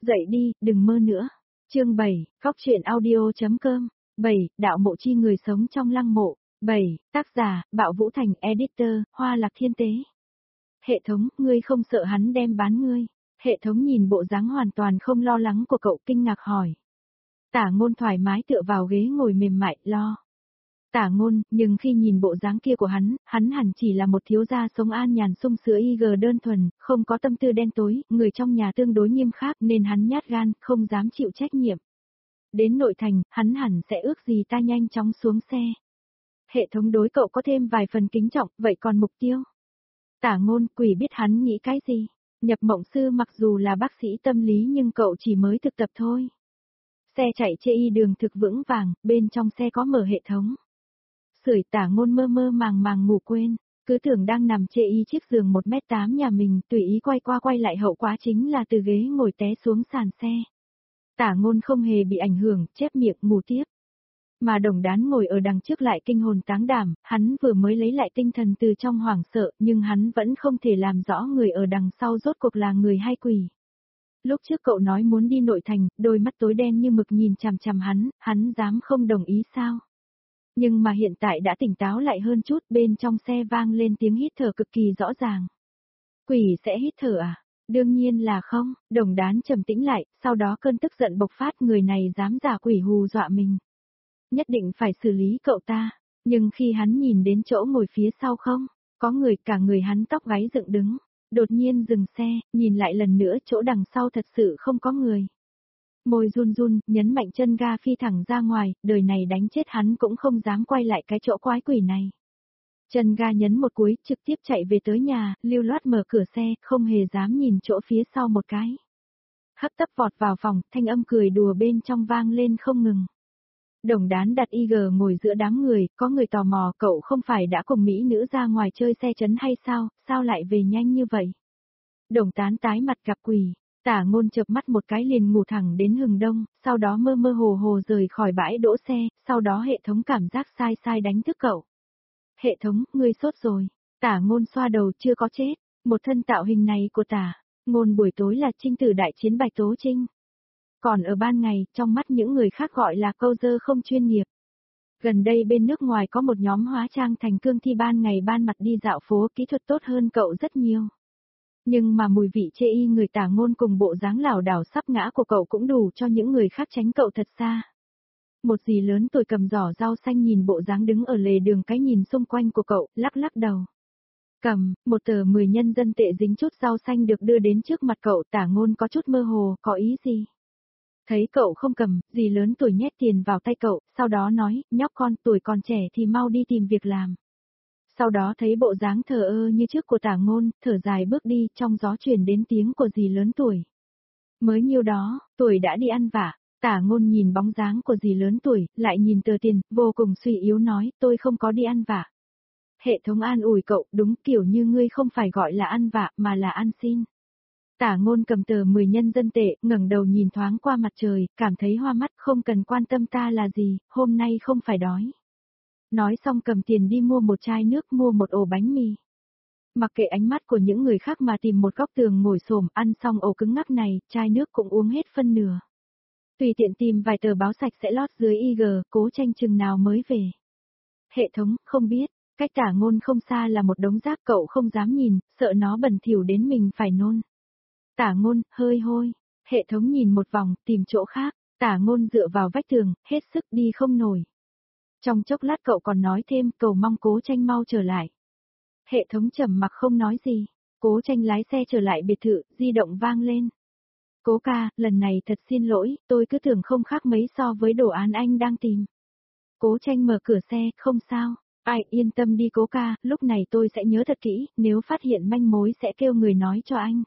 Dậy đi, đừng mơ nữa. Chương 7, Góc truyện audio.com. 7. Đạo mộ chi người sống trong lăng mộ. 7. Tác giả, Bạo Vũ Thành, Editor, Hoa Lạc Thiên Tế. Hệ thống, ngươi không sợ hắn đem bán ngươi? Hệ thống nhìn bộ dáng hoàn toàn không lo lắng của cậu kinh ngạc hỏi. Tả Ngôn thoải mái tựa vào ghế ngồi mềm mại, lo. Tả Ngôn, nhưng khi nhìn bộ dáng kia của hắn hẳn chỉ là một thiếu gia sống an nhàn sung sướng đơn thuần, không có tâm tư đen tối, người trong nhà tương đối nghiêm khắc nên hắn nhát gan, không dám chịu trách nhiệm. Đến nội thành, hắn hẳn sẽ ước gì ta nhanh chóng xuống xe. Hệ thống đối cậu có thêm vài phần kính trọng, vậy còn mục tiêu? Tả Ngôn, quỷ biết hắn nghĩ cái gì. Nhập mộng sư mặc dù là bác sĩ tâm lý nhưng cậu chỉ mới thực tập thôi. Xe chạy chê đường thực vững vàng, bên trong xe có mở hệ thống. Sưởi. Tả Ngôn mơ mơ màng ngủ quên, cứ tưởng đang nằm chê chiếc giường 1m8 nhà mình, tùy ý quay qua quay lại, hậu quả chính là từ ghế ngồi té xuống sàn xe. Tả Ngôn không hề bị ảnh hưởng, chép miệng ngủ tiếp. Mà Đồng Đán ngồi ở đằng trước lại kinh hồn táng đảm, hắn vừa mới lấy lại tinh thần từ trong hoảng sợ, nhưng hắn vẫn không thể làm rõ người ở đằng sau rốt cuộc là người hay quỷ. Lúc trước cậu nói muốn đi nội thành, đôi mắt tối đen như mực nhìn chằm chằm hắn dám không đồng ý sao? Nhưng mà hiện tại đã tỉnh táo lại hơn chút, bên trong xe vang lên tiếng hít thở cực kỳ rõ ràng. Quỷ sẽ hít thở à? Đương nhiên là không. Đồng Đán trầm tĩnh lại, sau đó cơn tức giận bộc phát, người này dám giả quỷ hù dọa mình. Nhất định phải xử lý cậu ta. Nhưng khi hắn nhìn đến chỗ ngồi phía sau không, có người, cả người hắn tóc gáy dựng đứng. Đột nhiên dừng xe, nhìn lại lần nữa chỗ đằng sau thật sự không có người. Môi run run, nhấn mạnh chân ga phi thẳng ra ngoài, đời này đánh chết hắn cũng không dám quay lại cái chỗ quái quỷ này. Chân ga nhấn một cuối, trực tiếp chạy về tới nhà, lưu loát mở cửa xe, không hề dám nhìn chỗ phía sau một cái. Hấp tấp vọt vào phòng, thanh âm cười đùa bên trong vang lên không ngừng. Đồng Đán đặt IG ngồi giữa đám người, có người tò mò, cậu không phải đã cùng mỹ nữ ra ngoài chơi xe trấn hay sao lại về nhanh như vậy? Đồng Tán tái mặt gặp quỷ. Tả Ngôn chợp mắt một cái liền ngủ thẳng đến hừng đông, sau đó mơ mơ hồ hồ rời khỏi bãi đỗ xe, sau đó hệ thống cảm giác sai đánh thức cậu. Hệ thống, ngươi sốt rồi. Tả Ngôn xoa đầu, chưa có chết. Một thân tạo hình này của Tả Ngôn buổi tối là trinh tử đại chiến Bạch Tố Trinh. Còn ở ban ngày, trong mắt những người khác gọi là câu dơ không chuyên nghiệp. Gần đây bên nước ngoài có một nhóm hóa trang thành cương thi ban ngày ban mặt đi dạo phố, kỹ thuật tốt hơn cậu rất nhiều. Nhưng mà mùi vị chê người Tả Ngôn cùng bộ dáng lảo đảo sắp ngã của cậu cũng đủ cho những người khác tránh cậu thật xa. Một dì lớn tuổi cầm giỏ rau xanh nhìn bộ dáng đứng ở lề đường, cái nhìn xung quanh của cậu, lắc đầu. Cầm, một tờ 10 nhân dân tệ dính chút rau xanh được đưa đến trước mặt cậu, Tả Ngôn có chút mơ hồ, có ý gì? Thấy cậu không cầm, dì lớn tuổi nhét tiền vào tay cậu, sau đó nói, nhóc con, tuổi còn trẻ thì mau đi tìm việc làm. Sau đó thấy bộ dáng thờ ơ như trước của Tả Ngôn, thở dài bước đi, trong gió truyền đến tiếng của dì lớn tuổi. Mới nhiêu đó, tuổi đã đi ăn vạ. Tả Ngôn nhìn bóng dáng của dì lớn tuổi, lại nhìn tờ tiền, vô cùng suy yếu nói, tôi không có đi ăn vạ. Hệ thống an ủi cậu, đúng kiểu như ngươi không phải gọi là ăn vạ mà là ăn xin. Tả Ngôn cầm tờ 10 nhân dân tệ, ngẩng đầu nhìn thoáng qua mặt trời, cảm thấy hoa mắt, không cần quan tâm ta là gì, hôm nay không phải đói. Nói xong cầm tiền đi mua một chai nước, mua một ổ bánh mì. Mặc kệ ánh mắt của những người khác mà tìm một góc tường ngồi xổm, ăn xong ổ cứng ngắc này, chai nước cũng uống hết phân nửa. Tùy tiện tìm vài tờ báo sạch sẽ lót dưới IG, Cố Tranh chừng nào mới về. Hệ thống, không biết, cách Tả Ngôn không xa là một đống rác, cậu không dám nhìn, sợ nó bẩn thỉu đến mình phải nôn. Tả Ngôn, hơi hôi. Hệ thống nhìn một vòng, tìm chỗ khác. Tả Ngôn dựa vào vách tường, hết sức đi không nổi. Trong chốc lát cậu còn nói thêm, cầu mong Cố Tranh mau trở lại. Hệ thống trầm mặc không nói gì. Cố Tranh lái xe trở lại biệt thự, di động vang lên. Cố ca, lần này thật xin lỗi, tôi cứ tưởng không khác mấy so với đồ án anh đang tìm. Cố Tranh mở cửa xe, không sao. Ai, yên tâm đi Cố ca, lúc này tôi sẽ nhớ thật kỹ, nếu phát hiện manh mối sẽ kêu người nói cho anh.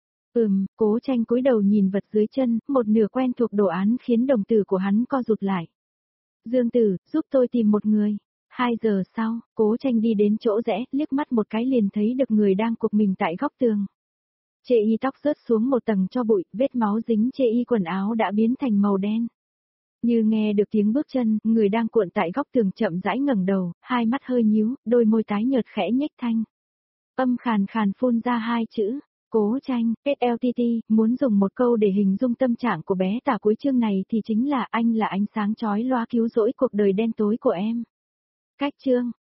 Cố Tranh cúi đầu nhìn vật dưới chân, một nửa quen thuộc đồ án khiến đồng tử của hắn co rụt lại. Dương Tử, giúp tôi tìm một người. 2 giờ sau, Cố Tranh đi đến chỗ rẽ, liếc mắt một cái liền thấy được người đang cụp mình tại góc tường. Chê tóc rớt xuống một tầng cho bụi, vết máu dính chê quần áo đã biến thành màu đen. Như nghe được tiếng bước chân, người đang cuộn tại góc tường chậm rãi ngẩng đầu, hai mắt hơi nhíu, đôi môi tái nhợt khẽ nhếch thanh. Âm khàn khàn phun ra 2 chữ. Cố Tranh, SLTT, muốn dùng một câu để hình dung tâm trạng của bé Tả cuối chương này thì chính là anh là ánh sáng chói lóa cứu rỗi cuộc đời đen tối của em. Cách chương